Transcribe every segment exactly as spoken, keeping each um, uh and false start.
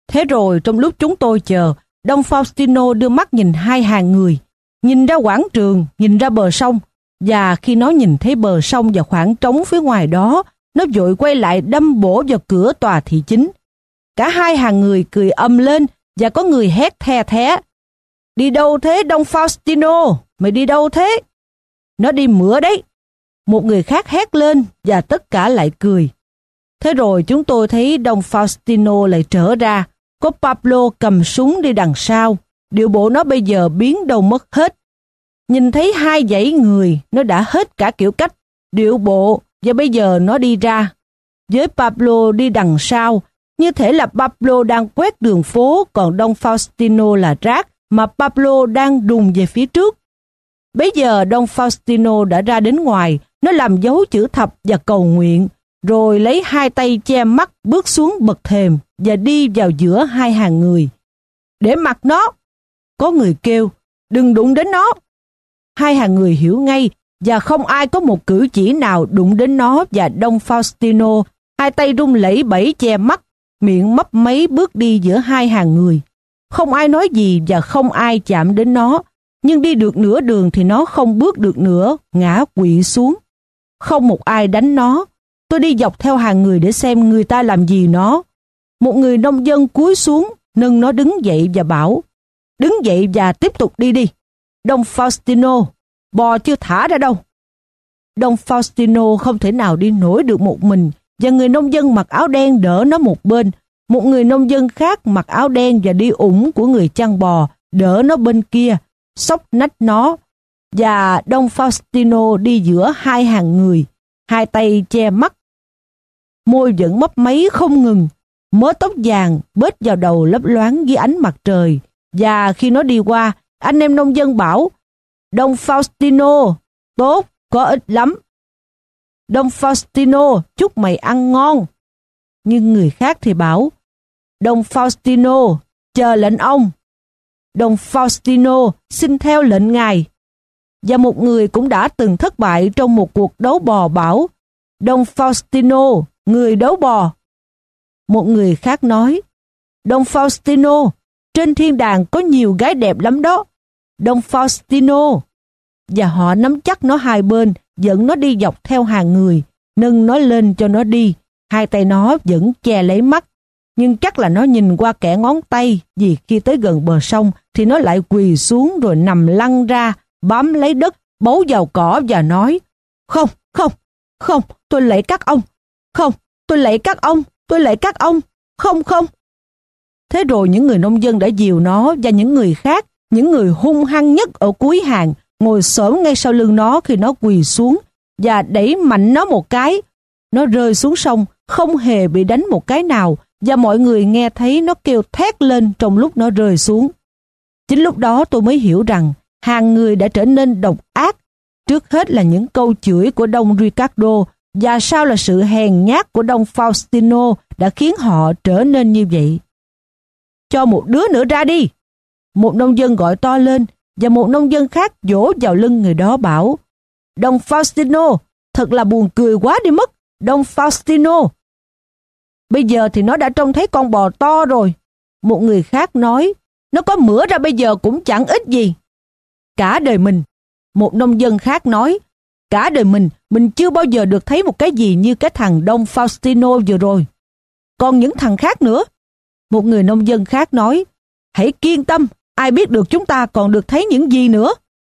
Thế rồi trong lúc chúng tôi chờ, Don Faustino đưa mắt nhìn hai hàng người, nhìn ra quảng trường, nhìn ra bờ sông, và khi nó nhìn thấy bờ sông và khoảng trống phía ngoài đó, nó vội quay lại đâm bổ vào cửa tòa thị chính. Cả hai hàng người cười ầm lên và có người hét the thé. Đi đâu thế Don Faustino? Mày đi đâu thế? Nó đi mửa đấy. Một người khác hét lên và tất cả lại cười. Thế rồi chúng tôi thấy Don Faustino lại trở ra. Có Pablo cầm súng đi đằng sau. Điệu bộ nó bây giờ biến đâu mất hết. Nhìn thấy hai dãy người, nó đã hết cả kiểu cách, điệu bộ, và bây giờ nó đi ra. Với Pablo đi đằng sau, như thể là Pablo đang quét đường phố, còn Don Faustino là rác mà Pablo đang đùng về phía trước. Bây giờ Don Faustino đã ra đến ngoài, nó làm dấu chữ thập và cầu nguyện, rồi lấy hai tay che mắt bước xuống bậc thềm và đi vào giữa hai hàng người. Để mặc nó! Có người kêu, đừng đụng đến nó! Hai hàng người hiểu ngay, và không ai có một cử chỉ nào đụng đến nó và Don Faustino, hai tay run lẩy bẩy che mắt, miệng mấp máy bước đi giữa hai hàng người. Không ai nói gì và không ai chạm đến nó, nhưng đi được nửa đường thì nó không bước được nữa, ngã quỵ xuống. Không một ai đánh nó. Tôi đi dọc theo hàng người để xem người ta làm gì nó. Một người nông dân cúi xuống, nâng nó đứng dậy và bảo, đứng dậy và tiếp tục đi đi. Don Faustino, bò chưa thả ra đâu. Don Faustino không thể nào đi nổi được một mình, và người nông dân mặc áo đen đỡ nó một bên. Một người nông dân khác mặc áo đen và đi ủng của người chăn bò đỡ nó bên kia, xốc nách nó. Và Don Faustino đi giữa hai hàng người, hai tay che mắt. Môi vẫn mấp máy không ngừng, mớ tóc vàng bết vào đầu lấp loáng dưới ánh mặt trời. Và khi nó đi qua, anh em nông dân bảo, Don Faustino, tốt, có ích lắm. Don Faustino, chúc mày ăn ngon. Nhưng người khác thì bảo, Don Faustino, chờ lệnh ông. Don Faustino, xin theo lệnh ngài. Và một người cũng đã từng thất bại trong một cuộc đấu bò bảo, Don Faustino, người đấu bò. Một người khác nói, Don Faustino, trên thiên đàng có nhiều gái đẹp lắm đó. Don Faustino. Và họ nắm chắc nó hai bên, dẫn nó đi dọc theo hàng người, nâng nó lên cho nó đi. Hai tay nó vẫn che lấy mắt, nhưng chắc là nó nhìn qua kẽ ngón tay, vì khi tới gần bờ sông thì nó lại quỳ xuống rồi nằm lăn ra, bám lấy đất, bấu vào cỏ và nói, không, không, không, tôi lạy các ông, không, tôi lạy các ông, tôi lạy các ông, không, không. Thế rồi những người nông dân đã dìu nó, và những người khác, những người hung hăng nhất ở cuối hàng, ngồi xổm ngay sau lưng nó khi nó quỳ xuống, và đẩy mạnh nó một cái. Nó rơi xuống sông, không hề bị đánh một cái nào, và mọi người nghe thấy nó kêu thét lên trong lúc nó rơi xuống. Chính lúc đó tôi mới hiểu rằng hàng người đã trở nên độc ác. Trước hết là những câu chửi của Don Ricardo, và sau là sự hèn nhát của Don Faustino đã khiến họ trở nên như vậy. Cho một đứa nữa ra đi! Một nông dân gọi to lên, và một nông dân khác vỗ vào lưng người đó bảo, Don Faustino, thật là buồn cười quá đi mất, Don Faustino. Bây giờ thì nó đã trông thấy con bò to rồi. Một người khác nói, nó có mửa ra bây giờ cũng chẳng ích gì. Cả đời mình, một nông dân khác nói, cả đời mình, mình chưa bao giờ được thấy một cái gì như cái thằng Don Faustino vừa rồi. Còn những thằng khác nữa. Một người nông dân khác nói, hãy kiên tâm, ai biết được chúng ta còn được thấy những gì nữa.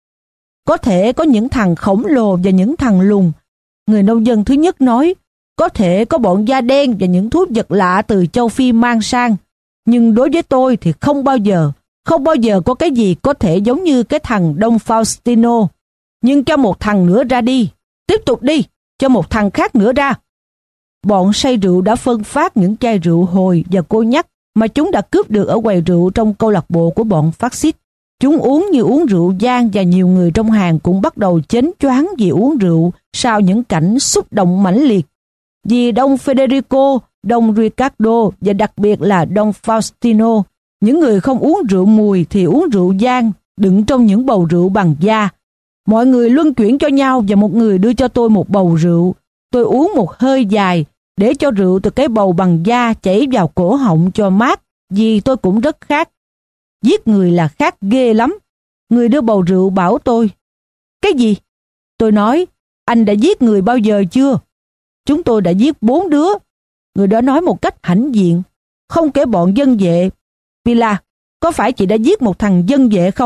Có thể có những thằng khổng lồ và những thằng lùn. Người nông dân thứ nhất nói, có thể có bọn da đen và những thú vật lạ từ châu Phi mang sang. Nhưng đối với tôi thì không bao giờ, không bao giờ có cái gì có thể giống như cái thằng Don Faustino. Nhưng cho một thằng nữa ra đi, tiếp tục đi, cho một thằng khác nữa ra. Bọn say rượu đã phân phát những chai rượu hồi và cô nhắc mà chúng đã cướp được ở quầy rượu trong câu lạc bộ của bọn phát xít. Chúng uống như uống rượu vang, và nhiều người trong hàng cũng bắt đầu chến choáng vì uống rượu sau những cảnh xúc động mãnh liệt. Vì Don Federico, Don Ricardo và đặc biệt là Don Faustino, những người không uống rượu mùi thì uống rượu vang đựng trong những bầu rượu bằng da. Mọi người luân chuyển cho nhau và một người đưa cho tôi một bầu rượu. Tôi uống một hơi dài để cho rượu từ cái bầu bằng da chảy vào cổ họng cho mát, vì tôi cũng rất khát. Giết người là khát ghê lắm. Người đưa bầu rượu bảo tôi. Cái gì? Tôi nói, anh đã giết người bao giờ chưa? Chúng tôi đã giết bốn đứa. Người đó nói một cách hãnh diện, không kể bọn dân vệ. Pila, có phải chị đã giết một thằng dân vệ không?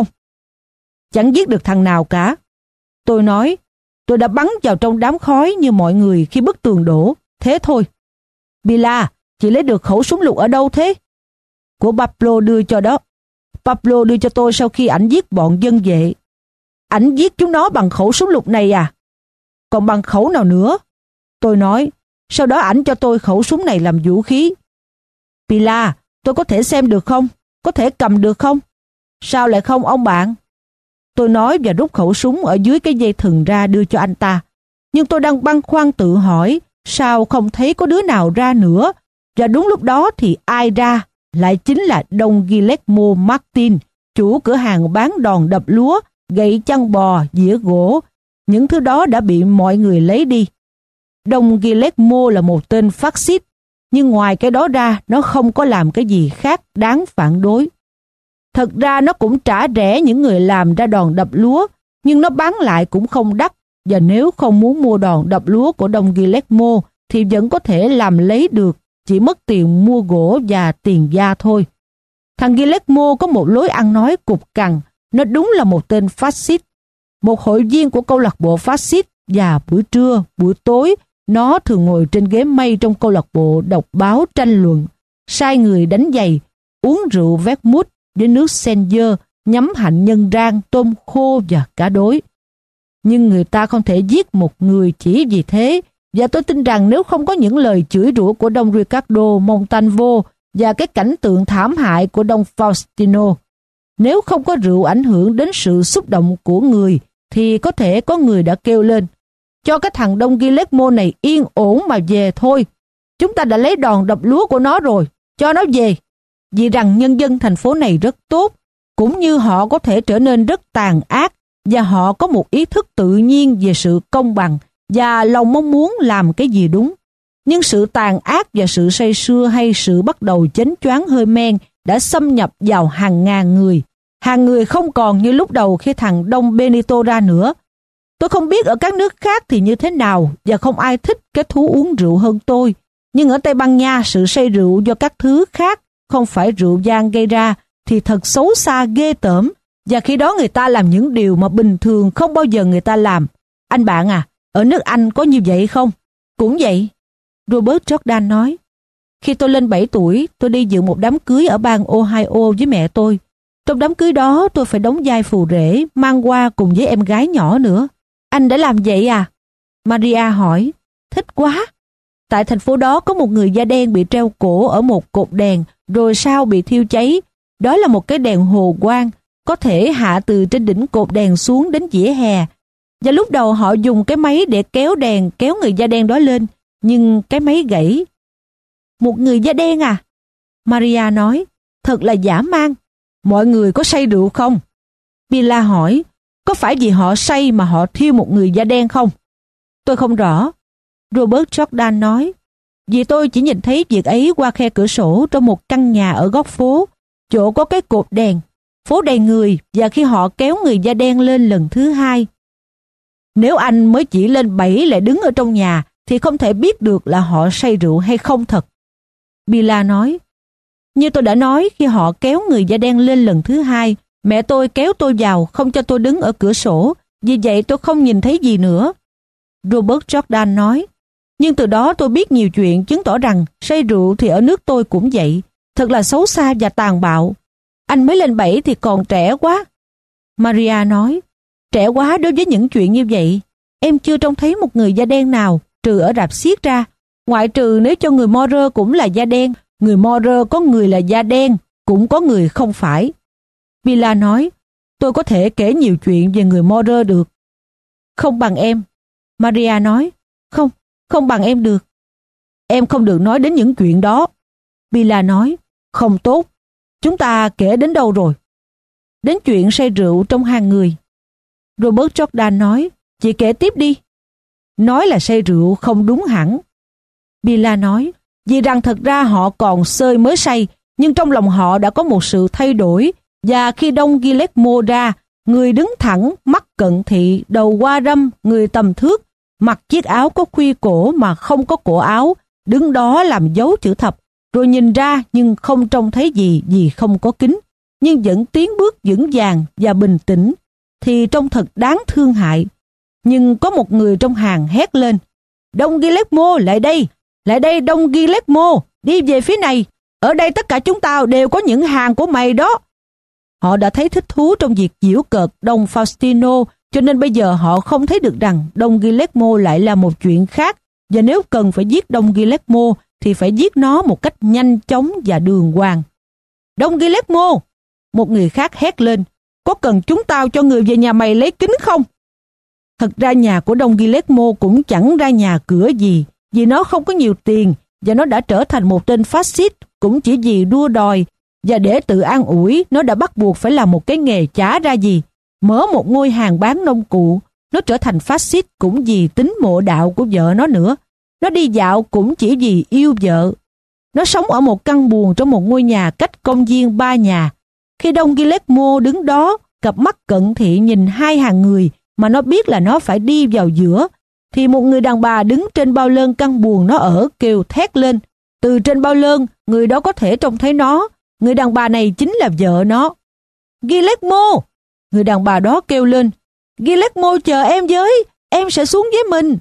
Chẳng giết được thằng nào cả. Tôi nói, tôi đã bắn vào trong đám khói như mọi người khi bức tường đổ. Thế thôi. Pila, chị lấy được khẩu súng lục ở đâu thế? Của Pablo đưa cho đó. Pablo đưa cho tôi sau khi ảnh giết bọn dân vệ. Ảnh giết chúng nó bằng khẩu súng lục này à? Còn bằng khẩu nào nữa? Tôi nói, sau đó ảnh cho tôi khẩu súng này làm vũ khí. Pila, tôi có thể xem được không? Có thể cầm được không? Sao lại không ông bạn? Tôi nói và rút khẩu súng ở dưới cái dây thừng ra đưa cho anh ta. Nhưng tôi đang băn khoăn tự hỏi, sao không thấy có đứa nào ra nữa? Và đúng lúc đó thì ai ra? Lại chính là Don Guillermo Martin, chủ cửa hàng bán đòn đập lúa, gậy chăn bò, dĩa gỗ. Những thứ đó đã bị mọi người lấy đi. Don Guillermo là một tên phát xít, nhưng ngoài cái đó ra, nó không có làm cái gì khác đáng phản đối. Thật ra nó cũng trả rẻ những người làm ra đòn đập lúa, nhưng nó bán lại cũng không đắt, và nếu không muốn mua đòn đập lúa của Don Guillermo thì vẫn có thể làm lấy được, chỉ mất tiền mua gỗ và tiền da thôi. Thằng Guillermo có một lối ăn nói cục cằn, nó đúng là một tên phát xít. Một hội viên của câu lạc bộ phát xít, và buổi trưa, buổi tối, nó thường ngồi trên ghế mây trong câu lạc bộ đọc báo tranh luận, sai người đánh giày, uống rượu vermouth với nước sen dơ, nhắm hạnh nhân rang, tôm khô và cá đối. Nhưng người ta không thể giết một người chỉ vì thế, và tôi tin rằng nếu không có những lời chửi rủa của Don Ricardo Montalvo và cái cảnh tượng thảm hại của Don Faustino, nếu không có rượu ảnh hưởng đến sự xúc động của người, thì có thể có người đã kêu lên, cho cái thằng Don Guillermo này yên ổn mà về thôi. Chúng ta đã lấy đòn đập lúa của nó rồi, cho nó về. Vì rằng nhân dân thành phố này rất tốt, cũng như họ có thể trở nên rất tàn ác, và họ có một ý thức tự nhiên về sự công bằng và lòng mong muốn làm cái gì đúng. Nhưng sự tàn ác và sự say sưa hay sự bắt đầu chánh choáng hơi men đã xâm nhập vào hàng ngàn người. Hàng người không còn như lúc đầu khi thằng Don Benito ra nữa. Tôi không biết ở các nước khác thì như thế nào, và không ai thích cái thú uống rượu hơn tôi. Nhưng ở Tây Ban Nha, sự say rượu do các thứ khác, không phải rượu vang gây ra, thì thật xấu xa ghê tởm. Và khi đó người ta làm những điều mà bình thường không bao giờ người ta làm. Anh bạn à, ở nước Anh có như vậy không? Cũng vậy. Robert Jordan nói. Khi tôi lên bảy tuổi, tôi đi dự một đám cưới ở bang Ohio với mẹ tôi. Trong đám cưới đó tôi phải đóng vai phù rể, mang qua cùng với em gái nhỏ nữa. Anh đã làm vậy à? Maria hỏi. Thích quá. Tại thành phố đó có một người da đen bị treo cổ ở một cột đèn, rồi sau bị thiêu cháy. Đó là một cái đèn hồ quang, có thể hạ từ trên đỉnh cột đèn xuống đến vỉa hè. Và lúc đầu họ dùng cái máy để kéo đèn, kéo người da đen đó lên, nhưng cái máy gãy. Một người da đen à? Maria nói. Thật là dã man. Mọi người có say rượu không? Pila hỏi. Có phải vì họ say mà họ thiêu một người da đen không? Tôi không rõ. Robert Jordan nói. Vì tôi chỉ nhìn thấy việc ấy qua khe cửa sổ trong một căn nhà ở góc phố, chỗ có cái cột đèn. Phố đầy người, và khi họ kéo người da đen lên lần thứ hai. Nếu anh mới chỉ lên bảy lại đứng ở trong nhà, thì không thể biết được là họ say rượu hay không thật. Pila nói. Như tôi đã nói, khi họ kéo người da đen lên lần thứ hai, mẹ tôi kéo tôi vào, không cho tôi đứng ở cửa sổ, vì vậy tôi không nhìn thấy gì nữa. Robert Jordan nói. Nhưng từ đó tôi biết nhiều chuyện chứng tỏ rằng say rượu thì ở nước tôi cũng vậy, thật là xấu xa và tàn bạo. Anh mới lên bảy thì còn trẻ quá. Maria nói. Trẻ quá đối với những chuyện như vậy. Em chưa trông thấy một người da đen nào, trừ ở rạp xiếc ra, ngoại trừ nếu cho người Morer cũng là da đen. Người Morer có người là da đen, cũng có người không phải. Pila nói. Tôi có thể kể nhiều chuyện về người Morer được. Không bằng em. Maria nói. Không, không bằng em được. Em không được nói đến những chuyện đó. Pila nói. Không tốt. Chúng ta kể đến đâu rồi? Đến chuyện say rượu trong hàng người. Robert Jordan nói. Chị kể tiếp đi. Nói là say rượu không đúng hẳn. Pila nói. Vì rằng thật ra họ còn sơi mới say, Nhưng trong lòng họ đã có một sự thay đổi, và khi Don Guillermo ra, người đứng thẳng, mắt cận thị, đầu qua râm, người tầm thước, mặc chiếc áo có khuy cổ mà không có cổ áo, đứng đó làm dấu chữ thập, rồi nhìn ra nhưng không trông thấy gì vì không có kính, nhưng vẫn tiến bước vững vàng và bình tĩnh, thì trông thật đáng thương hại. Nhưng có một người trong hàng hét lên: Don Guillermo, lại đây, lại đây Don Guillermo, đi về phía này, ở đây tất cả chúng ta đều có những hàng của mày đó. Họ đã thấy thích thú trong việc giễu cợt Don Faustino, cho nên bây giờ họ không thấy được rằng Don Guillermo lại là một chuyện khác, và nếu cần phải giết Don Guillermo thì phải giết nó một cách nhanh chóng và đường hoàng. Don Guillermo, một người khác hét lên, có cần chúng tao cho người về nhà mày lấy kính không? Thật ra nhà của Don Guillermo cũng chẳng ra nhà cửa gì, vì nó không có nhiều tiền và nó đã trở thành một tên phát xít cũng chỉ vì đua đòi, và để tự an ủi nó đã bắt buộc phải làm một cái nghề chả ra gì, mở một ngôi hàng bán nông cụ. Nó trở thành phát xít cũng vì tính mộ đạo của vợ nó nữa. Nó đi dạo cũng chỉ vì yêu vợ. Nó sống ở một căn buồng trong một ngôi nhà cách công viên ba nhà. Khi Don Guillermo đứng đó, cặp mắt cận thị nhìn hai hàng người mà nó biết là nó phải đi vào giữa, thì một người đàn bà đứng trên bao lơn căn buồng nó ở kêu thét lên. Từ trên bao lơn, người đó có thể trông thấy nó. Người đàn bà này chính là vợ nó. Guillermo! Người đàn bà đó kêu lên. Guillermo chờ em với, em sẽ xuống với mình.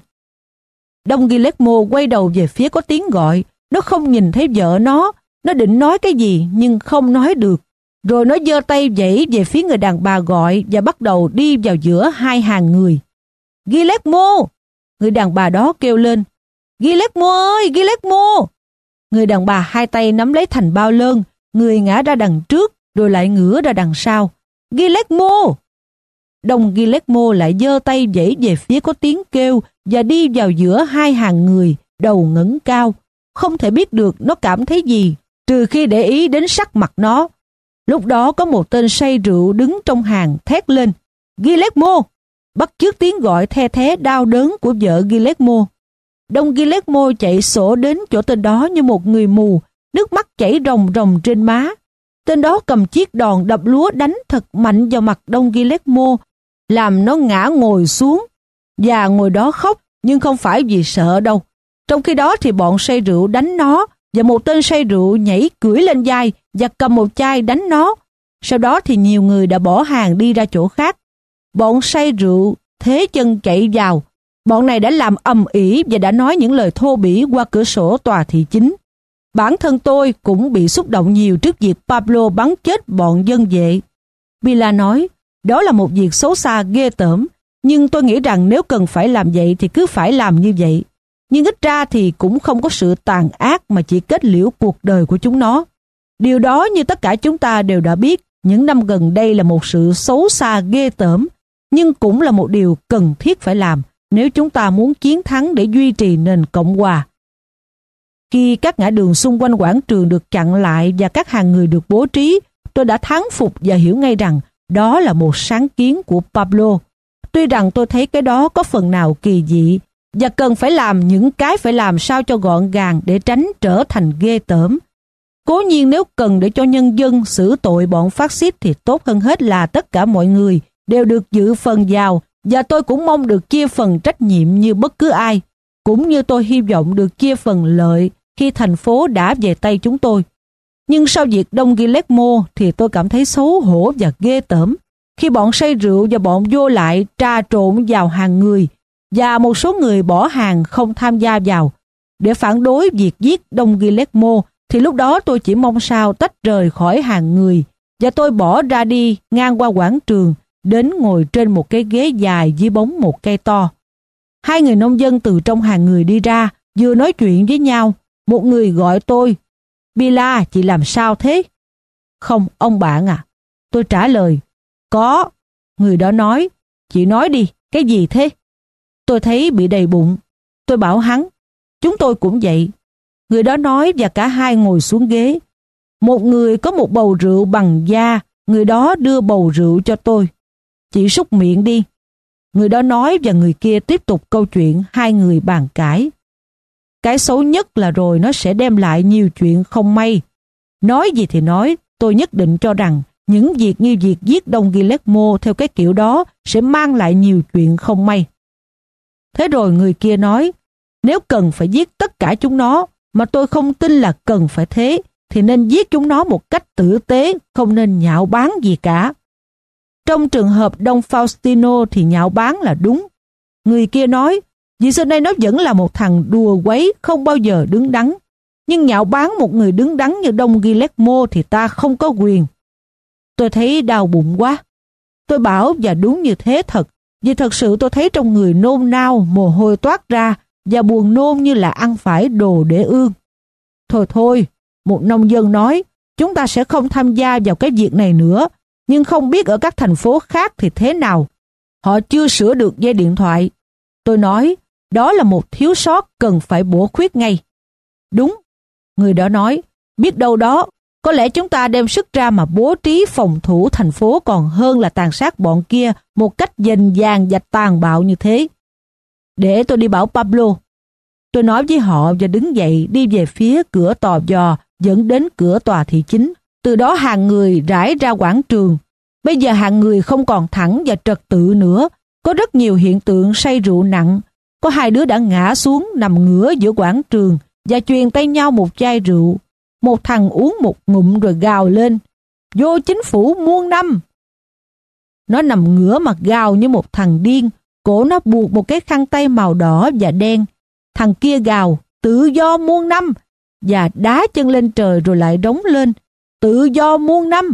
Don Guillermo quay đầu về phía có tiếng gọi. Nó không nhìn thấy vợ nó. Nó định nói cái gì nhưng không nói được. Rồi nó giơ tay vẫy về phía người đàn bà gọi và bắt đầu đi vào giữa hai hàng người. Guillermo! Người đàn bà đó kêu lên. Guillermo ơi, Guillermo! Người đàn bà hai tay nắm lấy thành bao lơn, người ngã ra đằng trước rồi lại ngửa ra đằng sau. Guillermo! Don Guillermo lại giơ tay vẫy về phía có tiếng kêu và đi vào giữa hai hàng người, đầu ngẩng cao. Không thể biết được nó cảm thấy gì, trừ khi để ý đến sắc mặt nó. Lúc đó có một tên say rượu đứng trong hàng thét lên. Guillermo! Bắt chước tiếng gọi the thé đau đớn của vợ Guillermo. Don Guillermo chạy sổ đến chỗ tên đó như một người mù, nước mắt chảy ròng ròng trên má. Tên đó cầm chiếc đòn đập lúa đánh thật mạnh vào mặt Don Guillermo, làm nó ngã ngồi xuống, và ngồi đó khóc, nhưng không phải vì sợ đâu. Trong khi đó thì bọn say rượu đánh nó, và một tên say rượu nhảy cưỡi lên vai và cầm một chai đánh nó. Sau đó thì nhiều người đã bỏ hàng đi ra chỗ khác. Bọn say rượu thế chân chạy vào. Bọn này đã làm ầm ĩ và đã nói những lời thô bỉ qua cửa sổ tòa thị chính. Bản thân tôi cũng bị xúc động nhiều trước việc Pablo bắn chết bọn dân vệ. Villa nói, đó là một việc xấu xa ghê tởm, nhưng tôi nghĩ rằng nếu cần phải làm vậy thì cứ phải làm như vậy. Nhưng ít ra thì cũng không có sự tàn ác mà chỉ kết liễu cuộc đời của chúng nó. Điều đó như tất cả chúng ta đều đã biết, những năm gần đây là một sự xấu xa ghê tởm, nhưng cũng là một điều cần thiết phải làm nếu chúng ta muốn chiến thắng để duy trì nền Cộng hòa. Khi các ngã đường xung quanh quảng trường được chặn lại và các hàng người được bố trí, tôi đã thán phục và hiểu ngay rằng đó là một sáng kiến của Pablo. Tuy rằng tôi thấy cái đó có phần nào kỳ dị và cần phải làm những cái phải làm sao cho gọn gàng để tránh trở thành ghê tởm. Cố nhiên nếu cần để cho nhân dân xử tội bọn phát xít thì tốt hơn hết là tất cả mọi người đều được dự phần vào, và tôi cũng mong được chia phần trách nhiệm như bất cứ ai, cũng như tôi hy vọng được chia phần lợi khi thành phố đã về tay chúng tôi. Nhưng sau việc Don Guillermo thì tôi cảm thấy xấu hổ và ghê tởm khi bọn say rượu và bọn vô lại trà trộn vào hàng người, và một số người bỏ hàng không tham gia vào để phản đối việc giết Don Guillermo. Thì lúc đó tôi chỉ mong sao tách rời khỏi hàng người, và tôi bỏ ra đi ngang qua quảng trường, đến ngồi trên một cái ghế dài dưới bóng một cây to. Hai người nông dân từ trong hàng người đi ra, vừa nói chuyện với nhau. Một người gọi tôi, Bila, chị làm sao thế? Không, ông bạn à. Tôi trả lời, có. Người đó nói, chị nói đi, cái gì thế? Tôi thấy bị đầy bụng. Tôi bảo hắn, chúng tôi cũng vậy. Người đó nói và cả hai ngồi xuống ghế. Một người có một bầu rượu bằng da, người đó đưa bầu rượu cho tôi. Chị súc miệng đi. Người đó nói và người kia tiếp tục câu chuyện hai người bàn cãi. Cái xấu nhất là rồi nó sẽ đem lại nhiều chuyện không may. Nói gì thì nói, tôi nhất định cho rằng những việc như việc giết Don Guillermo theo cái kiểu đó sẽ mang lại nhiều chuyện không may. Thế rồi người kia nói, nếu cần phải giết tất cả chúng nó, mà tôi không tin là cần phải thế, thì nên giết chúng nó một cách tử tế, không nên nhạo báng gì cả. Trong trường hợp Don Faustino thì nhạo báng là đúng. Người kia nói, vì xưa nay nó vẫn là một thằng đùa quấy, không bao giờ đứng đắn. Nhưng nhạo báng một người đứng đắn như Don Guillermo thì ta không có quyền. Tôi thấy đau bụng quá. Tôi bảo và đúng như thế thật, vì thật sự tôi thấy trong người nôn nao, mồ hôi toát ra và buồn nôn như là ăn phải đồ để ương. Thôi thôi, một nông dân nói, chúng ta sẽ không tham gia vào cái việc này nữa, nhưng không biết ở các thành phố khác thì thế nào. Họ chưa sửa được dây điện thoại. Tôi nói, đó là một thiếu sót cần phải bổ khuyết ngay. Đúng, người đó nói, biết đâu đó, có lẽ chúng ta đem sức ra mà bố trí phòng thủ thành phố còn hơn là tàn sát bọn kia một cách dành dàng và tàn bạo như thế. Để tôi đi bảo Pablo. Tôi nói với họ và đứng dậy đi về phía cửa tò vò dẫn đến cửa tòa thị chính. Từ đó hàng người rải ra quảng trường. Bây giờ hàng người không còn thẳng và trật tự nữa. Có rất nhiều hiện tượng say rượu nặng. Có hai đứa đã ngã xuống nằm ngửa giữa quảng trường và chuyền tay nhau một chai rượu. Một thằng uống một ngụm rồi gào lên, vô chính phủ muôn năm. Nó nằm ngửa mặt gào như một thằng điên, cổ nó buộc một cái khăn tay màu đỏ và đen. Thằng kia gào, tự do muôn năm, và đá chân lên trời rồi lại đống lên, tự do muôn năm.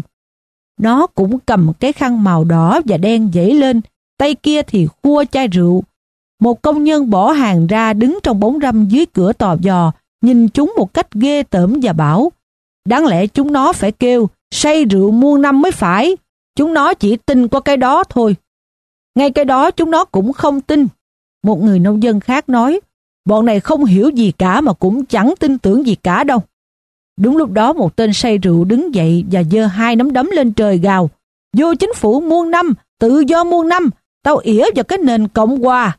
Nó cũng cầm cái khăn màu đỏ và đen dãy lên, tay kia thì khua chai rượu. Một công nhân bỏ hàng ra đứng trong bóng râm dưới cửa tò vò, nhìn chúng một cách ghê tởm và bảo, đáng lẽ chúng nó phải kêu say rượu muôn năm mới phải, chúng nó chỉ tin qua cái đó thôi. Ngay cái đó chúng nó cũng không tin. Một người nông dân khác nói, bọn này không hiểu gì cả mà cũng chẳng tin tưởng gì cả đâu. Đúng lúc đó một tên say rượu đứng dậy và giơ hai nắm đấm lên trời gào, vô chính phủ muôn năm, tự do muôn năm, tao ỉa vào cái nền Cộng hòa.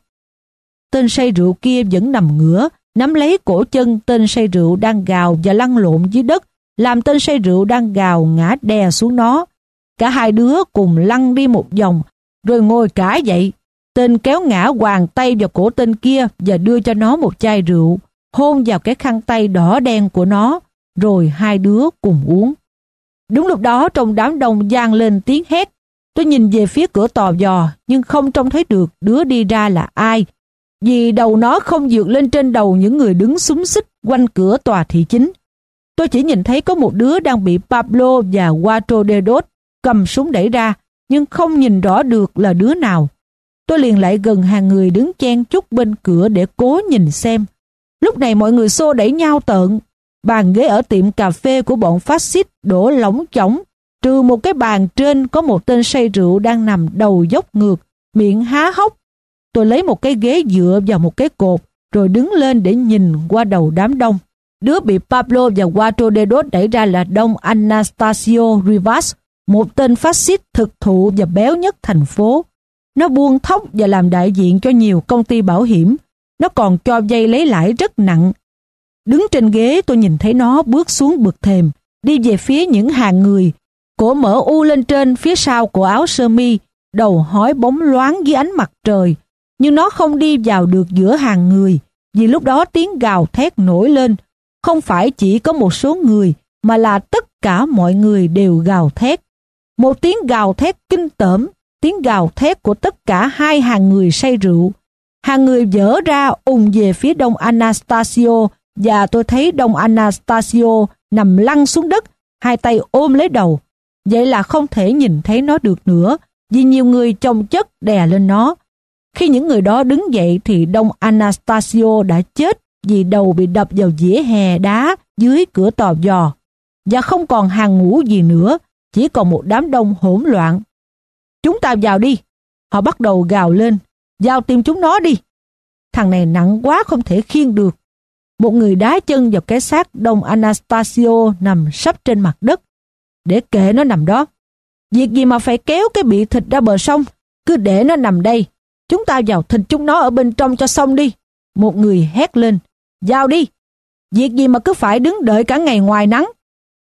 Tên say rượu kia vẫn nằm ngửa, nắm lấy cổ chân tên say rượu đang gào và lăn lộn dưới đất, làm tên say rượu đang gào ngã đè xuống nó. Cả hai đứa cùng lăn đi một vòng, rồi ngồi cả dậy. Tên kéo ngã hoàng tay vào cổ tên kia và đưa cho nó một chai rượu, hôn vào cái khăn tay đỏ đen của nó, rồi hai đứa cùng uống. Đúng lúc đó trong đám đông vang lên tiếng hét. Tôi nhìn về phía cửa tò vò, nhưng không trông thấy được đứa đi ra là ai, vì đầu nó không vượt lên trên đầu những người đứng xúm xít quanh cửa tòa thị chính. Tôi chỉ nhìn thấy có một đứa đang bị Pablo và Cuatro Dedos cầm súng đẩy ra, nhưng không nhìn rõ được là đứa nào. Tôi liền lại gần hàng người đứng chen chúc bên cửa để cố nhìn xem. Lúc này mọi người xô đẩy nhau tợn. Bàn ghế ở tiệm cà phê của bọn phát xít đổ lỏng chỏng, trừ một cái bàn trên có một tên say rượu đang nằm đầu dốc ngược, miệng há hốc. Tôi lấy một cái ghế dựa vào một cái cột, rồi đứng lên để nhìn qua đầu đám đông. Đứa bị Pablo và Cuatro Dedos đẩy ra là Don Anastasio Rivas, một tên phát xít thực thụ và béo nhất thành phố. Nó buôn thóc và làm đại diện cho nhiều công ty bảo hiểm. Nó còn cho vay lấy lãi rất nặng. Đứng trên ghế tôi nhìn thấy nó bước xuống bậc thềm, đi về phía những hàng người. Cổ mở u lên trên phía sau của áo sơ mi, đầu hói bóng loáng dưới ánh mặt trời. Nhưng nó không đi vào được giữa hàng người, vì lúc đó tiếng gào thét nổi lên. Không phải chỉ có một số người, mà là tất cả mọi người đều gào thét. Một tiếng gào thét kinh tởm, tiếng gào thét của tất cả hai hàng người say rượu. Hàng người vỡ ra ùn về phía Don Anastasio, và tôi thấy Don Anastasio nằm lăn xuống đất, hai tay ôm lấy đầu. Vậy là không thể nhìn thấy nó được nữa, vì nhiều người chồng chất đè lên nó. Khi những người đó đứng dậy thì Don Anastasio đã chết vì đầu bị đập vào vỉa hè đá dưới cửa tò vò. Và không còn hàng ngũ gì nữa, chỉ còn một đám đông hỗn loạn. Chúng ta vào đi, họ bắt đầu gào lên, vào tìm chúng nó đi. Thằng này nặng quá không thể khiêng được. Một người đá chân vào cái xác Don Anastasio nằm sắp trên mặt đất. Để kệ nó nằm đó. Việc gì mà phải kéo cái bị thịt ra bờ sông, cứ để nó nằm đây. Chúng ta vào thịt chúng nó ở bên trong cho xong đi. Một người hét lên, vào đi. Việc gì mà cứ phải đứng đợi cả ngày ngoài nắng.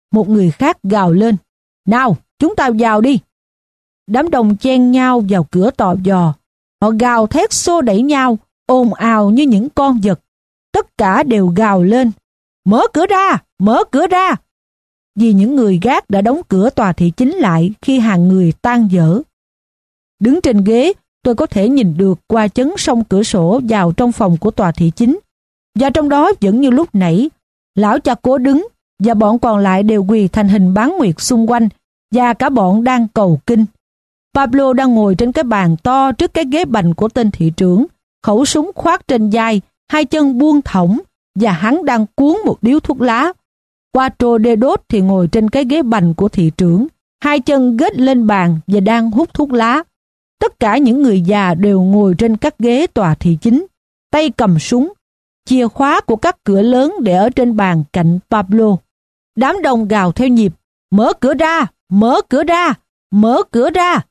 Một người khác gào lên, nào, chúng ta vào đi. Đám đông chen nhau vào cửa tò vò. Họ gào thét xô đẩy nhau, ồn ào như những con vật. Tất cả đều gào lên, mở cửa ra, mở cửa ra. Vì những người gác đã đóng cửa tòa thị chính lại khi hàng người tan dở. Đứng trên ghế, tôi có thể nhìn được qua chấn song cửa sổ vào trong phòng của tòa thị chính. Và trong đó vẫn như lúc nãy, lão cha Cố đứng và bọn còn lại đều quỳ thành hình bán nguyệt xung quanh, và cả bọn đang cầu kinh. Pablo đang ngồi trên cái bàn to trước cái ghế bành của tên thị trưởng, khẩu súng khoác trên vai, hai chân buông thõng, và hắn đang cuốn một điếu thuốc lá. Cuatro Dedos thì ngồi trên cái ghế bành của thị trưởng, hai chân ghét lên bàn và đang hút thuốc lá. Tất cả những người già đều ngồi trên các ghế tòa thị chính, tay cầm súng. Chìa khóa của các cửa lớn để ở trên bàn cạnh Pablo. Đám đông gào theo nhịp, mở cửa ra, mở cửa ra, mở cửa ra.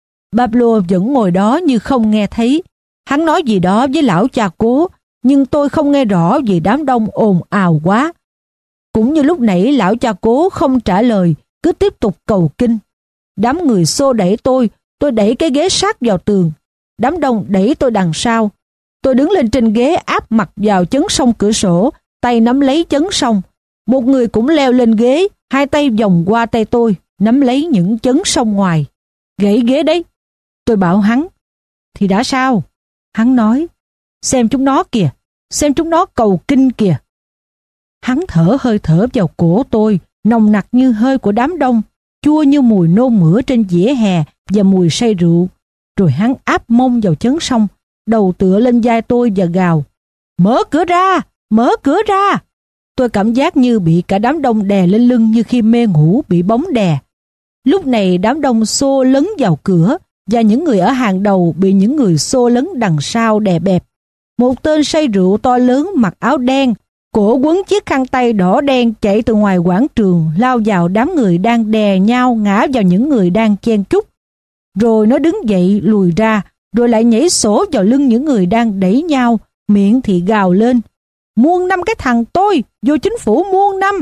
Pablo vẫn ngồi đó như không nghe thấy. Hắn nói gì đó với lão cha Cố, nhưng tôi không nghe rõ vì đám đông ồn ào quá. Cũng như lúc nãy lão cha Cố không trả lời, cứ tiếp tục cầu kinh. Đám người xô đẩy tôi, tôi đẩy cái ghế sát vào tường. Đám đông đẩy tôi đằng sau. Tôi đứng lên trên ghế áp mặt vào chấn song cửa sổ, tay nắm lấy chấn song. Một người cũng leo lên ghế, hai tay vòng qua tay tôi, nắm lấy những chấn song ngoài. Gãy ghế đấy. Tôi bảo hắn. Thì đã sao? Hắn nói. Xem chúng nó kìa, xem chúng nó cầu kinh kìa. Hắn thở hơi thở vào cổ tôi, nồng nặc như hơi của đám đông, chua như mùi nôn mửa trên vỉa hè và mùi say rượu. Rồi hắn áp mông vào chấn song, đầu tựa lên vai tôi và gào, mở cửa ra, mở cửa ra. Tôi cảm giác như bị cả đám đông đè lên lưng như khi mê ngủ bị bóng đè. Lúc này đám đông xô lấn vào cửa và những người ở hàng đầu bị những người xô lấn đằng sau đè bẹp. Một tên say rượu to lớn mặc áo đen, cổ quấn chiếc khăn tay đỏ đen chạy từ ngoài quảng trường lao vào đám người đang đè nhau ngã vào những người đang chen chúc. Rồi nó đứng dậy lùi ra, rồi lại nhảy sổ vào lưng những người đang đẩy nhau, miệng thì gào lên, muôn năm cái thằng tôi, vô chính phủ muôn năm.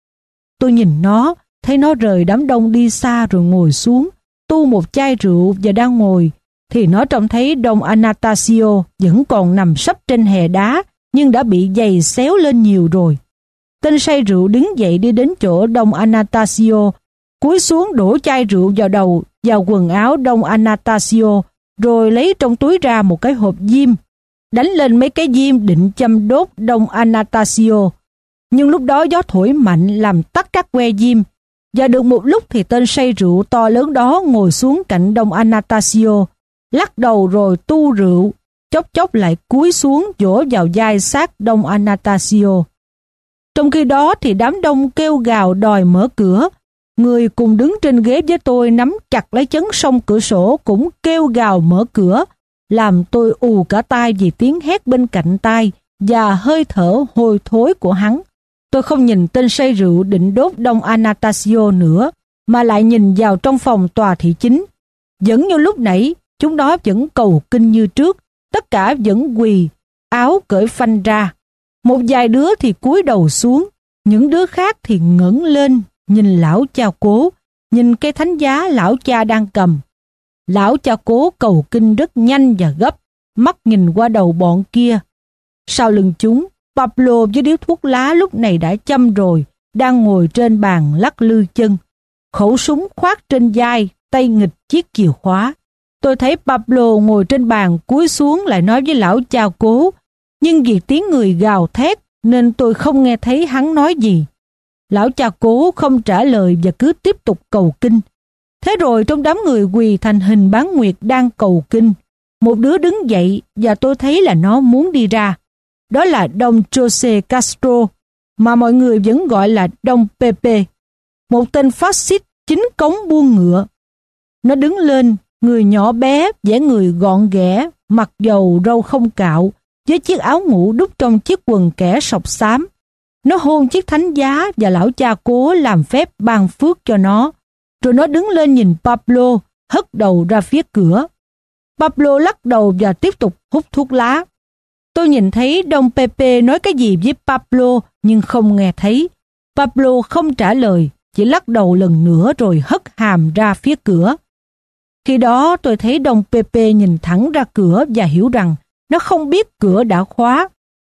Tôi nhìn nó, thấy nó rời đám đông đi xa rồi ngồi xuống, tu một chai rượu và đang ngồi, thì nó trông thấy Don Anastasio vẫn còn nằm sấp trên hè đá, nhưng đã bị giày xéo lên nhiều rồi. Tên say rượu đứng dậy đi đến chỗ Don Anastasio, cúi xuống đổ chai rượu vào đầu, vào quần áo Don Anastasio, rồi lấy trong túi ra một cái hộp diêm, đánh lên mấy cái diêm định châm đốt Don Anastasio. Nhưng lúc đó gió thổi mạnh làm tắt các que diêm, và được một lúc thì tên say rượu to lớn đó ngồi xuống cạnh Don Anastasio, lắc đầu rồi tu rượu, chốc chốc lại cúi xuống vỗ vào vai xác Don Anastasio. Trong khi đó thì đám đông kêu gào đòi mở cửa. Người cùng đứng trên ghế với tôi nắm chặt lấy chấn song cửa sổ cũng kêu gào mở cửa, làm tôi ù cả tai vì tiếng hét bên cạnh tai và hơi thở hôi thối của hắn. Tôi không nhìn tên say rượu định đốt Don Anastasio nữa, mà lại nhìn vào trong phòng tòa thị chính. Vẫn như lúc nãy, chúng nó vẫn cầu kinh như trước, tất cả vẫn quỳ, áo cởi phanh ra. Một vài đứa thì cúi đầu xuống, những đứa khác thì ngẩng lên, nhìn lão cha Cố, nhìn cái thánh giá lão cha đang cầm. Lão cha Cố cầu kinh rất nhanh và gấp, mắt nhìn qua đầu bọn kia. Sau lưng chúng, Pablo với điếu thuốc lá lúc này đã châm rồi, đang ngồi trên bàn lắc lư chân. Khẩu súng khoác trên vai, tay nghịch chiếc chìa khóa. Tôi thấy Pablo ngồi trên bàn cúi xuống lại nói với lão cha Cố, nhưng vì tiếng người gào thét nên tôi không nghe thấy hắn nói gì. Lão cha Cố không trả lời và cứ tiếp tục cầu kinh. Thế rồi trong đám người quỳ thành hình bán nguyệt đang cầu kinh, một đứa đứng dậy và tôi thấy là nó muốn đi ra. Đó là Don Jose Castro, mà mọi người vẫn gọi là Don Pepe, một tên phát xít chính cống buôn ngựa. Nó đứng lên, người nhỏ bé, vẻ người gọn ghẽ, mặc dầu râu không cạo, với chiếc áo ngủ đút trong chiếc quần kẻ sọc xám. Nó hôn chiếc thánh giá và lão cha Cố làm phép ban phước cho nó. Rồi nó đứng lên nhìn Pablo, hất đầu ra phía cửa. Pablo lắc đầu và tiếp tục hút thuốc lá. Tôi nhìn thấy Don Pepe nói cái gì với Pablo nhưng không nghe thấy. Pablo không trả lời chỉ lắc đầu lần nữa rồi hất hàm ra phía cửa. Khi đó tôi thấy Don Pepe nhìn thẳng ra cửa và hiểu rằng nó không biết cửa đã khóa.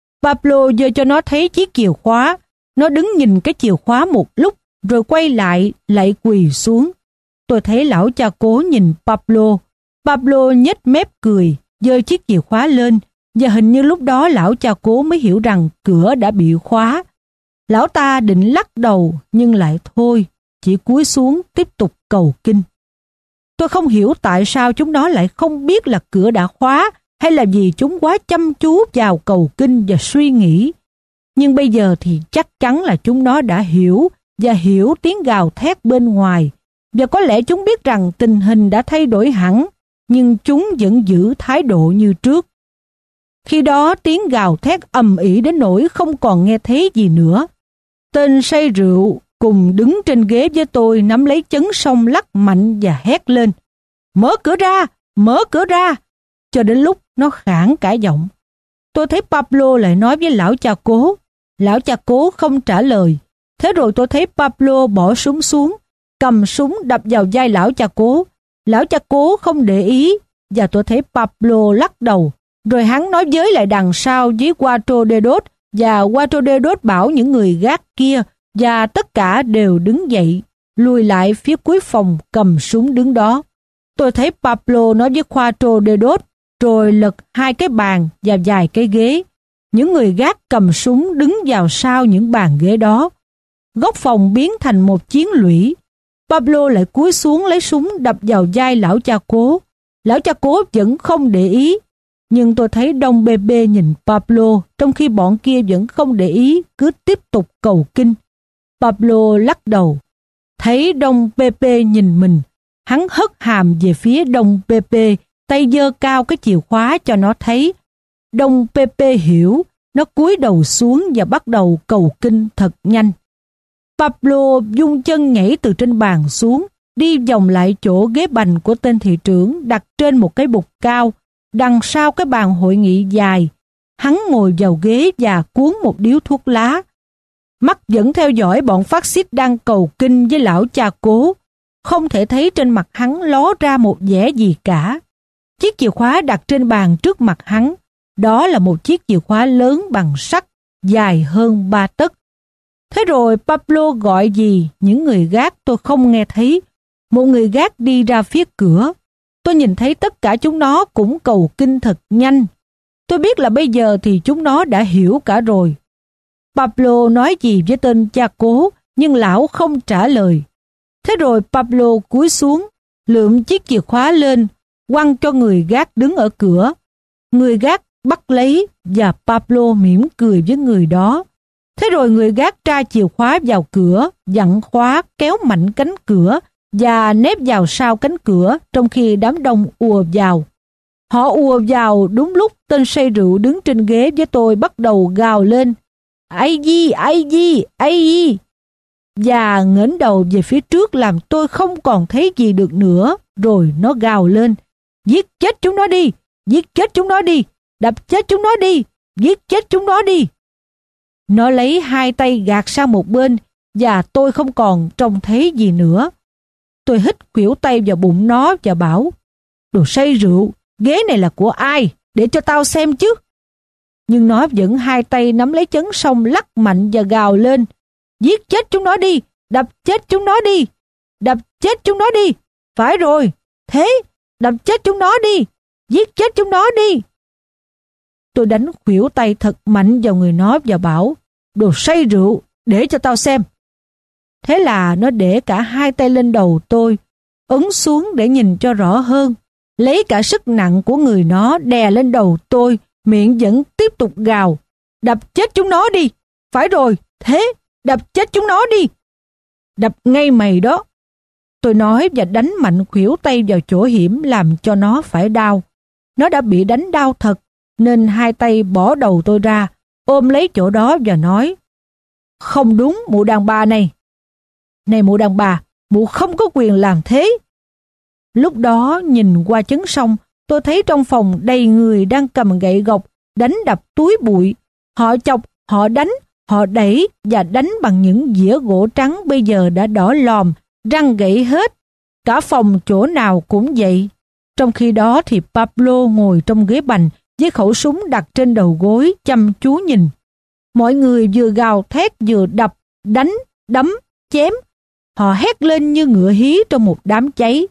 Pablo giơ cho nó thấy chiếc chìa khóa. Nó đứng nhìn cái chìa khóa một lúc rồi quay lại lại quỳ xuống. Tôi thấy lão cha cố nhìn Pablo. Pablo nhếch mép cười, giơ chiếc chìa khóa lên, và hình như lúc đó lão cha cố mới hiểu rằng cửa đã bị khóa. Lão ta định lắc đầu nhưng lại thôi, chỉ cúi xuống tiếp tục cầu kinh. Tôi không hiểu tại sao chúng nó lại không biết là cửa đã khóa, hay là vì chúng quá chăm chú vào cầu kinh và suy nghĩ. Nhưng bây giờ thì chắc chắn là chúng nó đã hiểu và hiểu tiếng gào thét bên ngoài, và có lẽ chúng biết rằng tình hình đã thay đổi hẳn, nhưng chúng vẫn giữ thái độ như trước. Khi đó tiếng gào thét ầm ĩ đến nỗi không còn nghe thấy gì nữa. Tên say rượu cùng đứng trên ghế với tôi nắm lấy chấn song lắc mạnh và hét lên: "Mở cửa ra! Mở cửa ra!" Cho đến lúc nó khản cả giọng. Tôi thấy Pablo lại nói với lão cha cố. Lão cha cố không trả lời. Thế rồi tôi thấy Pablo bỏ súng xuống, cầm súng đập vào vai lão cha cố. Lão cha cố không để ý, và tôi thấy Pablo lắc đầu. Rồi hắn nói với lại đằng sau với Cuatro Dedos, và Cuatro Dedos bảo những người gác kia, và tất cả đều đứng dậy, lùi lại phía cuối phòng cầm súng đứng đó. Tôi thấy Pablo nói với Cuatro Dedos, rồi lật hai cái bàn và vài cái ghế. Những người gác cầm súng đứng vào sau những bàn ghế đó. Góc phòng biến thành một chiến lũy. Pablo lại cúi xuống lấy súng đập vào vai lão cha cố. Lão cha cố vẫn không để ý. Nhưng tôi thấy Don Pepe nhìn Pablo, trong khi bọn kia vẫn không để ý, cứ tiếp tục cầu kinh. Pablo lắc đầu. Thấy Don Pepe nhìn mình, hắn hất hàm về phía Don Pepe, tay giơ cao cái chìa khóa cho nó thấy. Don Pepe hiểu, nó cúi đầu xuống và bắt đầu cầu kinh thật nhanh. Pablo dung chân nhảy từ trên bàn xuống, đi vòng lại chỗ ghế bành của tên thị trưởng đặt trên một cái bục cao, đằng sau cái bàn hội nghị dài. Hắn ngồi vào ghế và cuốn một điếu thuốc lá. Mắt vẫn theo dõi bọn phát xít đang cầu kinh với lão cha cố. Không thể thấy trên mặt hắn ló ra một vẻ gì cả. Chiếc chìa khóa đặt trên bàn trước mặt hắn. Đó là một chiếc chìa khóa lớn bằng sắt, dài hơn ba tấc. Thế rồi Pablo gọi gì những người gác tôi không nghe thấy. Một người gác đi ra phía cửa. Tôi nhìn thấy tất cả chúng nó cũng cầu kinh thật nhanh. Tôi biết là bây giờ thì chúng nó đã hiểu cả rồi. Pablo nói gì với tên cha cố, nhưng lão không trả lời. Thế rồi Pablo cúi xuống, lượm chiếc chìa khóa lên, quăng cho người gác đứng ở cửa. Người gác bắt lấy và Pablo mỉm cười với người đó. Thế rồi người gác tra chìa khóa vào cửa, dặn khóa, kéo mạnh cánh cửa và nép vào sau cánh cửa, trong khi đám đông ùa vào. Họ ùa vào đúng lúc tên say rượu đứng trên ghế với tôi bắt đầu gào lên: "Ai gì, ai gì, ai gì!" Và ngẩng đầu về phía trước làm tôi không còn thấy gì được nữa. Rồi nó gào lên: "Giết chết chúng nó đi! Giết chết chúng nó đi! Đập chết chúng nó đi! Giết chết chúng nó đi!" Nó lấy hai tay gạt sang một bên và tôi không còn trông thấy gì nữa. Tôi hít khuỷu tay vào bụng nó và bảo: "Đồ say rượu, ghế này là của ai? Để cho tao xem chứ." Nhưng nó vẫn hai tay nắm lấy chấn song lắc mạnh và gào lên: "Giết chết chúng nó đi! Đập chết chúng nó đi! Đập chết chúng nó đi! Phải rồi! Thế! Đập chết chúng nó đi! Giết chết chúng nó đi!" Tôi đánh khuỷu tay thật mạnh vào người nó và bảo: "Đồ say rượu, để cho tao xem." Thế là nó để cả hai tay lên đầu tôi, ấn xuống để nhìn cho rõ hơn, lấy cả sức nặng của người nó đè lên đầu tôi, miệng vẫn tiếp tục gào: "Đập chết chúng nó đi! Phải rồi! Thế! Đập chết chúng nó đi! Đập ngay mày đó!" Tôi nói và đánh mạnh khuỷu tay vào chỗ hiểm làm cho nó phải đau. Nó đã bị đánh đau thật, nên hai tay bỏ đầu tôi ra, ôm lấy chỗ đó và nói: "Không đúng, mụ đàn bà này. Này mụ đàn bà, mụ không có quyền làm thế." Lúc đó nhìn qua chấn song, tôi thấy trong phòng đầy người đang cầm gậy gộc, đánh đập túi bụi. Họ chọc, họ đánh, Họ đẩy và đánh bằng những dĩa gỗ trắng bây giờ đã đỏ lòm, răng gãy hết. Cả phòng chỗ nào cũng vậy. Trong khi đó thì Pablo ngồi trong ghế bành với khẩu súng đặt trên đầu gối chăm chú nhìn. Mọi người vừa gào thét vừa đập, đánh, đấm, chém. Họ hét lên như ngựa hí trong một đám cháy.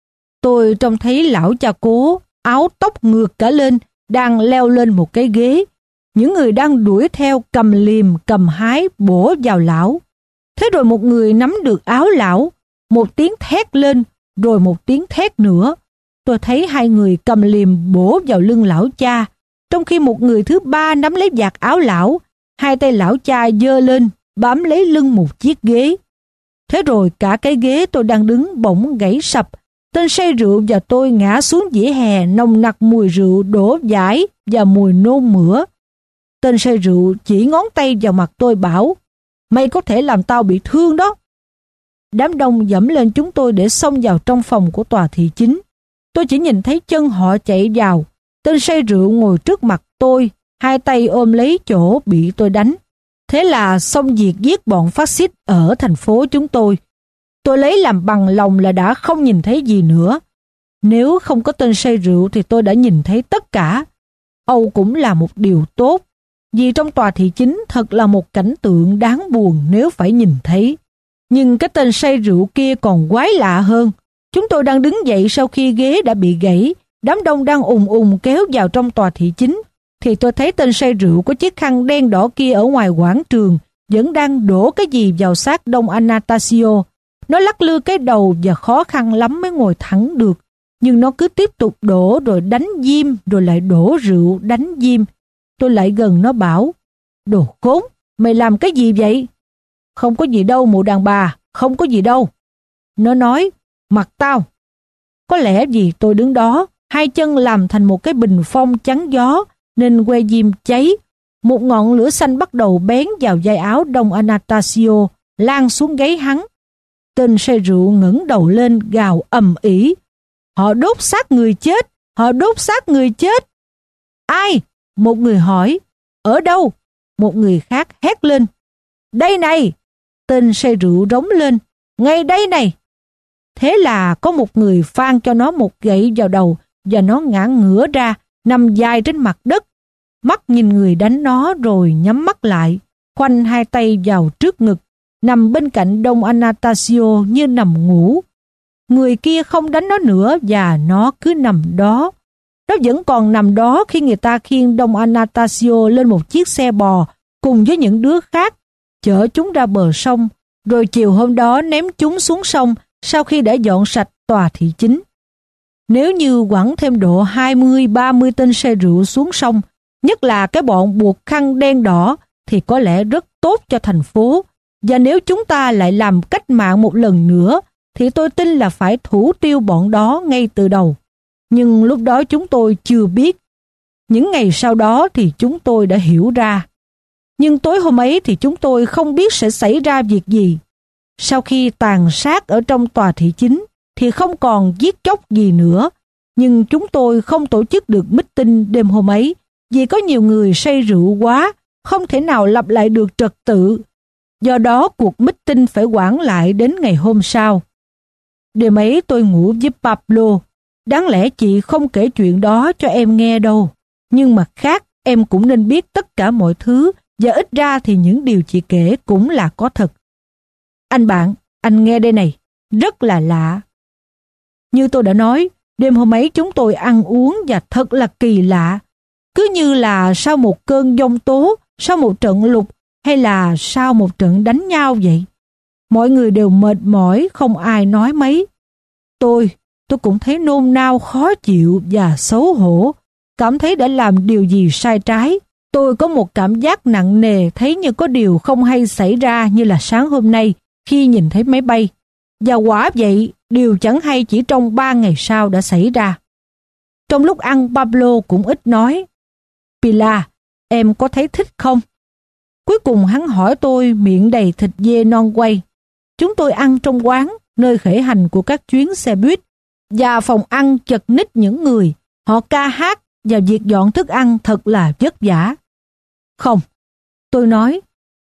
Tôi trông thấy lão cha cố, áo tóc ngược cả lên, đang leo lên một cái ghế. Những người đang đuổi theo cầm liềm, cầm hái, bổ vào lão. Thế rồi một người nắm được áo lão, một tiếng thét lên, rồi một tiếng thét nữa. Tôi thấy hai người cầm liềm bổ vào lưng lão cha, trong khi một người thứ ba nắm lấy vạt áo lão, hai tay lão cha giơ lên, bám lấy lưng một chiếc ghế. Thế rồi cả cái ghế tôi đang đứng bỗng gãy sập, tên say rượu và tôi ngã xuống vỉa hè nồng nặc mùi rượu đổ vãi và mùi nôn mửa. Tên say rượu chỉ ngón tay vào mặt tôi bảo, mày có thể làm tao bị thương đó. Đám đông dẫm lên chúng tôi để xông vào trong phòng của tòa thị chính. Tôi chỉ nhìn thấy chân họ chạy vào. Tên say rượu ngồi trước mặt tôi, hai tay ôm lấy chỗ bị tôi đánh. Thế là xong việc giết bọn phát xít ở thành phố chúng tôi. Tôi lấy làm bằng lòng là đã không nhìn thấy gì nữa. Nếu không có tên say rượu thì tôi đã nhìn thấy tất cả. Âu cũng là một điều tốt, vì trong tòa thị chính thật là một cảnh tượng đáng buồn nếu phải nhìn thấy. Nhưng cái tên say rượu kia còn quái lạ hơn. Chúng tôi đang đứng dậy sau khi ghế đã bị gãy, đám đông đang ùn ùn kéo vào trong tòa thị chính, thì tôi thấy tên say rượu có chiếc khăn đen đỏ kia ở ngoài quảng trường vẫn đang đổ cái gì vào xác Don Anastasio. Nó lắc lư cái đầu và khó khăn lắm mới ngồi thẳng được, nhưng nó cứ tiếp tục đổ rồi đánh diêm, rồi lại đổ rượu đánh diêm. Tôi lại gần nó bảo, đồ khốn, mày làm cái gì vậy? Không có gì đâu mụ đàn bà, không có gì đâu. Nó nói, mặt tao. Có lẽ vì tôi đứng đó, hai chân làm thành một cái bình phong chắn gió, nên que diêm cháy. Một ngọn lửa xanh bắt đầu bén vào vai áo Don Anastasio, lan xuống gáy hắn. Tên say rượu ngẩng đầu lên gào ầm ĩ. Họ đốt xác người chết, họ đốt xác người chết. Ai? Một người hỏi. Ở đâu? Một người khác hét lên. Đây này! Tên say rượu rống lên. Ngay đây này! Thế là có một người phang cho nó một gậy vào đầu và nó ngã ngửa ra, nằm dài trên mặt đất. Mắt nhìn người đánh nó rồi nhắm mắt lại, khoanh hai tay vào trước ngực, nằm bên cạnh Don Anastasio như nằm ngủ. Người kia không đánh nó nữa và nó cứ nằm đó. Nó vẫn còn nằm đó khi người ta khiêng Don Anastasio lên một chiếc xe bò cùng với những đứa khác, chở chúng ra bờ sông, rồi chiều hôm đó ném chúng xuống sông sau khi đã dọn sạch tòa thị chính. Nếu như quẳng thêm độ hai mươi ba mươi tên say rượu xuống sông, nhất là cái bọn buộc khăn đen đỏ, thì có lẽ rất tốt cho thành phố. Và nếu chúng ta lại làm cách mạng một lần nữa, thì tôi tin là phải thủ tiêu bọn đó ngay từ đầu. Nhưng lúc đó chúng tôi chưa biết. Những ngày sau đó thì chúng tôi đã hiểu ra. Nhưng tối hôm ấy thì chúng tôi không biết sẽ xảy ra việc gì. Sau khi tàn sát ở trong tòa thị chính thì không còn giết chóc gì nữa. Nhưng chúng tôi không tổ chức được meeting đêm hôm ấy vì có nhiều người say rượu quá, không thể nào lập lại được trật tự. Do đó cuộc meeting phải hoãn lại đến ngày hôm sau. Đêm ấy tôi ngủ với Pablo. Đáng lẽ chị không kể chuyện đó cho em nghe đâu. Nhưng mặt khác em cũng nên biết tất cả mọi thứ, và ít ra thì những điều chị kể cũng là có thật. Anh bạn, anh nghe đây này, rất là lạ. Như tôi đã nói, đêm hôm ấy chúng tôi ăn uống và thật là kỳ lạ. Cứ như là sau một cơn giông tố, sau một trận lục, hay là sau một trận đánh nhau vậy. Mọi người đều mệt mỏi, không ai nói mấy. Tôi, tôi cũng thấy nôn nao, khó chịu và xấu hổ, cảm thấy đã làm điều gì sai trái. Tôi có một cảm giác nặng nề, thấy như có điều không hay xảy ra, như là sáng hôm nay khi nhìn thấy máy bay. Và quả vậy, điều chẳng hay chỉ trong ba ngày sau đã xảy ra. Trong lúc ăn, Pablo cũng ít nói. Pilar, em có thấy thích không? Cuối cùng hắn hỏi tôi, miệng đầy thịt dê non quay. Chúng tôi ăn trong quán, nơi khởi hành của các chuyến xe buýt, và phòng ăn chật ních những người. Họ ca hát và việc dọn thức ăn thật là vất vả. Không, tôi nói,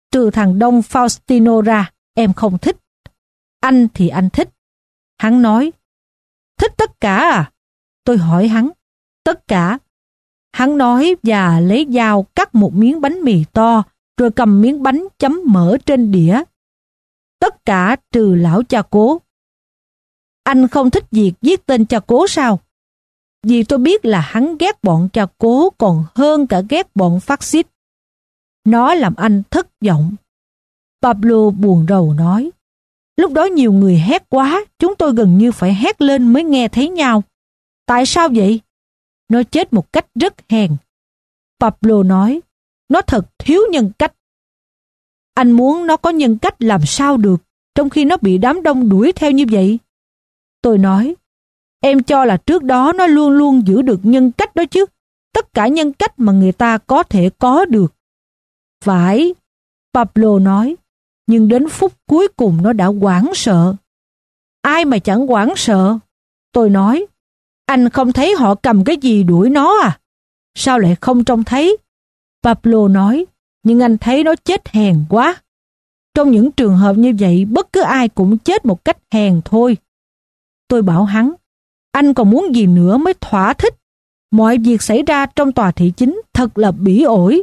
Trừ thằng Đông Faustino ra, em không thích. Anh thì anh thích. Hắn nói, thích tất cả à? Tôi hỏi hắn, tất cả. Hắn nói và lấy dao cắt một miếng bánh mì to, rồi cầm miếng bánh chấm mỡ trên đĩa. Tất cả trừ lão cha cố. Anh không thích việc viết tên cha cố sao? Vì tôi biết là hắn ghét bọn cha cố còn hơn cả ghét bọn phát xít. Nó làm anh thất vọng. Pablo buồn rầu nói, lúc đó nhiều người hét quá, chúng tôi gần như phải hét lên mới nghe thấy nhau. Tại sao vậy? Nó chết một cách rất hèn. Pablo nói, nó thật thiếu nhân cách. Anh muốn nó có nhân cách làm sao được, trong khi nó bị đám đông đuổi theo như vậy? Tôi nói, em cho là trước đó nó luôn luôn giữ được nhân cách đó chứ, tất cả nhân cách mà người ta có thể có được. Phải, Pablo nói, nhưng đến phút cuối cùng nó đã hoảng sợ. Ai mà chẳng hoảng sợ? Tôi nói, anh không thấy họ cầm cái gì đuổi nó à? Sao lại không trông thấy? Pablo nói, nhưng anh thấy nó chết hèn quá. Trong những trường hợp như vậy, bất cứ ai cũng chết một cách hèn thôi. Tôi bảo hắn, anh còn muốn gì nữa mới thỏa thích? Mọi việc xảy ra trong tòa thị chính thật là bỉ ổi.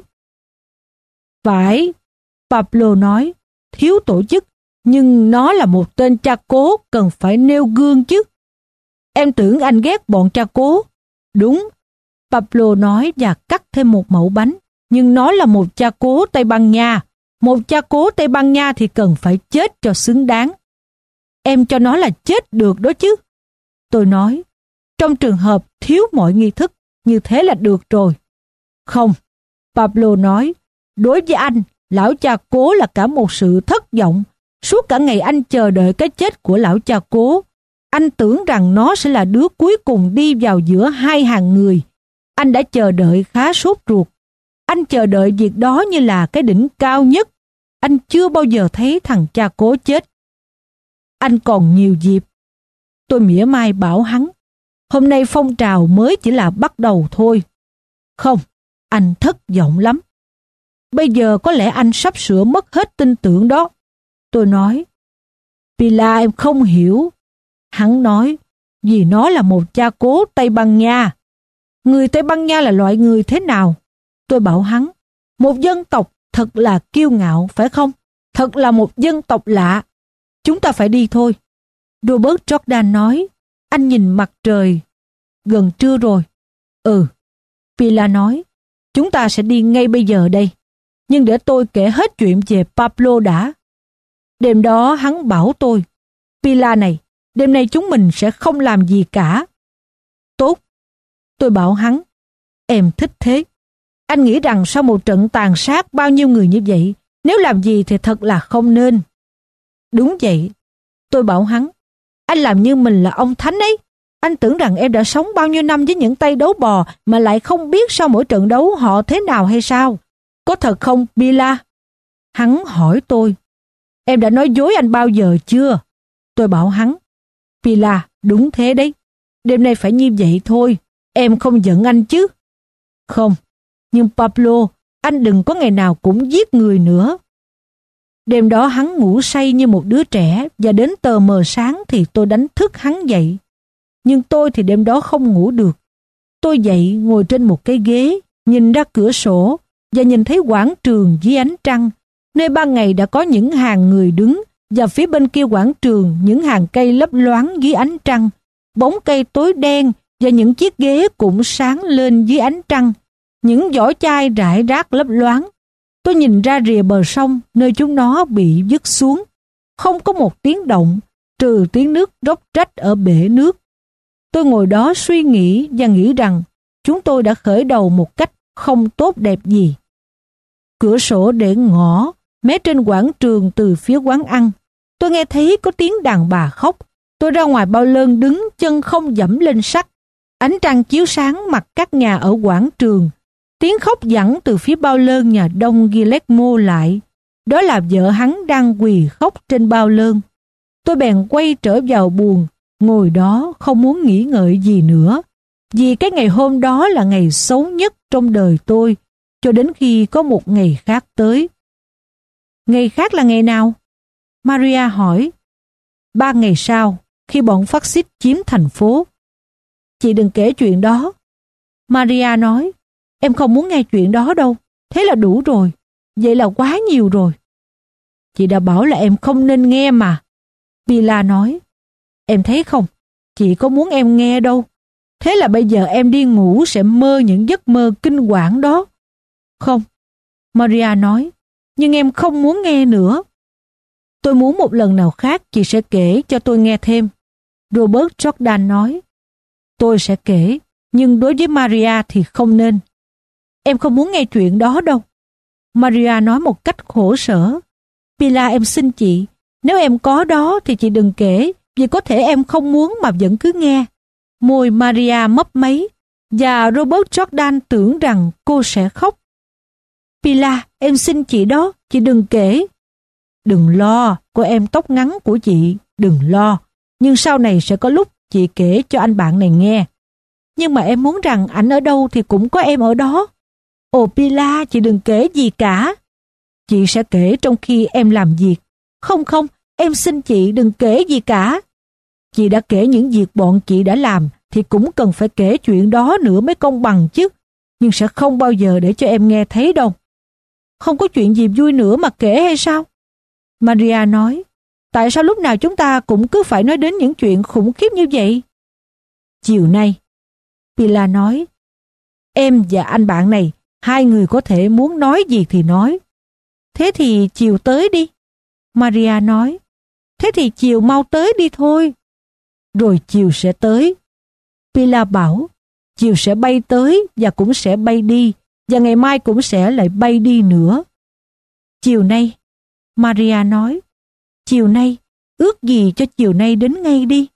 Phải, Pablo nói, thiếu tổ chức, nhưng nó là một tên cha cố cần phải nêu gương chứ. Em tưởng anh ghét bọn cha cố. Đúng, Pablo nói và cắt thêm một mẩu bánh, nhưng nó là một cha cố Tây Ban Nha. Một cha cố Tây Ban Nha thì cần phải chết cho xứng đáng. Em cho nó là chết được đó chứ. Tôi nói, trong trường hợp thiếu mọi nghi thức, như thế là được rồi. Không, Pablo nói, đối với anh, lão cha cố là cả một sự thất vọng. Suốt cả ngày anh chờ đợi cái chết của lão cha cố. Anh tưởng rằng nó sẽ là đứa cuối cùng đi vào giữa hai hàng người. Anh đã chờ đợi khá sốt ruột. Anh chờ đợi việc đó như là cái đỉnh cao nhất. Anh chưa bao giờ thấy thằng cha cố chết. Anh còn nhiều dịp. Tôi mỉa mai bảo hắn, hôm nay phong trào mới chỉ là bắt đầu thôi. Không, anh thất vọng lắm. Bây giờ có lẽ anh sắp sửa mất hết tin tưởng đó. Tôi nói, Pilar em không hiểu. Hắn nói, vì nó là một cha cố Tây Ban Nha. Người Tây Ban Nha là loại người thế nào? Tôi bảo hắn, một dân tộc thật là kiêu ngạo, phải không? Thật là một dân tộc lạ. Chúng ta phải đi thôi. Robert Jordan nói, anh nhìn mặt trời. Gần trưa rồi. Ừ. Pilar nói, chúng ta sẽ đi ngay bây giờ đây. Nhưng để tôi kể hết chuyện về Pablo đã. Đêm đó hắn bảo tôi, Pilar này, đêm nay chúng mình sẽ không làm gì cả. Tốt. Tôi bảo hắn, em thích thế. Anh nghĩ rằng sau một trận tàn sát bao nhiêu người như vậy, nếu làm gì thì thật là không nên. Đúng vậy. Tôi bảo hắn, anh làm như mình là ông thánh ấy. Anh tưởng rằng em đã sống bao nhiêu năm với những tay đấu bò mà lại không biết sau mỗi trận đấu họ thế nào hay sao? Có thật không, Pilar? Hắn hỏi tôi, em đã nói dối anh bao giờ chưa? Tôi bảo hắn, Pilar, đúng thế đấy. Đêm nay phải như vậy thôi. Em không giận anh chứ? Không, nhưng Pablo, anh đừng có ngày nào cũng giết người nữa. Đêm đó hắn ngủ say như một đứa trẻ và đến tờ mờ sáng thì tôi đánh thức hắn dậy. Nhưng tôi thì đêm đó không ngủ được. Tôi dậy ngồi trên một cái ghế, nhìn ra cửa sổ và nhìn thấy quảng trường dưới ánh trăng, nơi ban ngày đã có những hàng người đứng và phía bên kia quảng trường những hàng cây lấp loáng dưới ánh trăng, bóng cây tối đen và những chiếc ghế cũng sáng lên dưới ánh trăng, những vỏ chai rải rác lấp loáng. Tôi nhìn ra rìa bờ sông nơi chúng nó bị vứt xuống. Không có một tiếng động, trừ tiếng nước róc rách ở bể nước. Tôi ngồi đó suy nghĩ và nghĩ rằng chúng tôi đã khởi đầu một cách không tốt đẹp gì. Cửa sổ để ngõ, mé trên quảng trường từ phía quán ăn. Tôi nghe thấy có tiếng đàn bà khóc. Tôi ra ngoài bao lơn đứng chân không dẫm lên sắt. Ánh trăng chiếu sáng mặt các nhà ở quảng trường. Tiếng khóc vẳng từ phía bao lơn nhà đông Guillermo lại. Đó là vợ hắn đang quỳ khóc trên bao lơn. Tôi bèn quay trở vào buồng, ngồi đó không muốn nghĩ ngợi gì nữa. Vì cái ngày hôm đó là ngày xấu nhất trong đời tôi, cho đến khi có một ngày khác tới. Ngày khác là ngày nào? Maria hỏi. Ba ngày sau, khi bọn phát xít chiếm thành phố. Chị đừng kể chuyện đó. Maria nói. Em không muốn nghe chuyện đó đâu. Thế là đủ rồi. Vậy là quá nhiều rồi. Chị đã bảo là em không nên nghe mà. Pila nói. Em thấy không? Chị có muốn em nghe đâu. Thế là bây giờ em đi ngủ sẽ mơ những giấc mơ kinh hoàng đó. Không. Maria nói. Nhưng em không muốn nghe nữa. Tôi muốn một lần nào khác chị sẽ kể cho tôi nghe thêm. Robert Jordan nói. Tôi sẽ kể, nhưng đối với Maria thì không nên. Em không muốn nghe chuyện đó đâu. Maria nói một cách khổ sở. Pila, em xin chị, nếu em có đó thì chị đừng kể, vì có thể em không muốn mà vẫn cứ nghe. Môi Maria mấp máy, và Robert Jordan tưởng rằng cô sẽ khóc. Pila, em xin chị đó, chị đừng kể. Đừng lo, cô em tóc ngắn của chị, đừng lo. Nhưng sau này sẽ có lúc chị kể cho anh bạn này nghe. Nhưng mà em muốn rằng ảnh ở đâu thì cũng có em ở đó. Ồ Pila, chị đừng kể gì cả. Chị sẽ kể trong khi em làm việc. Không không, em xin chị đừng kể gì cả. Chị đã kể những việc bọn chị đã làm thì cũng cần phải kể chuyện đó nữa mới công bằng chứ. Nhưng sẽ không bao giờ để cho em nghe thấy đâu. Không có chuyện gì vui nữa mà kể hay sao? Maria nói. Tại sao lúc nào chúng ta cũng cứ phải nói đến những chuyện khủng khiếp như vậy? Chiều nay, Pila nói, em và anh bạn này, hai người có thể muốn nói gì thì nói. Thế thì chiều tới đi. Maria nói. Thế thì chiều mau tới đi thôi. Rồi chiều sẽ tới. Pila bảo, chiều sẽ bay tới và cũng sẽ bay đi, và ngày mai cũng sẽ lại bay đi nữa. Chiều nay, Maria nói, chiều nay, ước gì cho chiều nay đến ngay đi.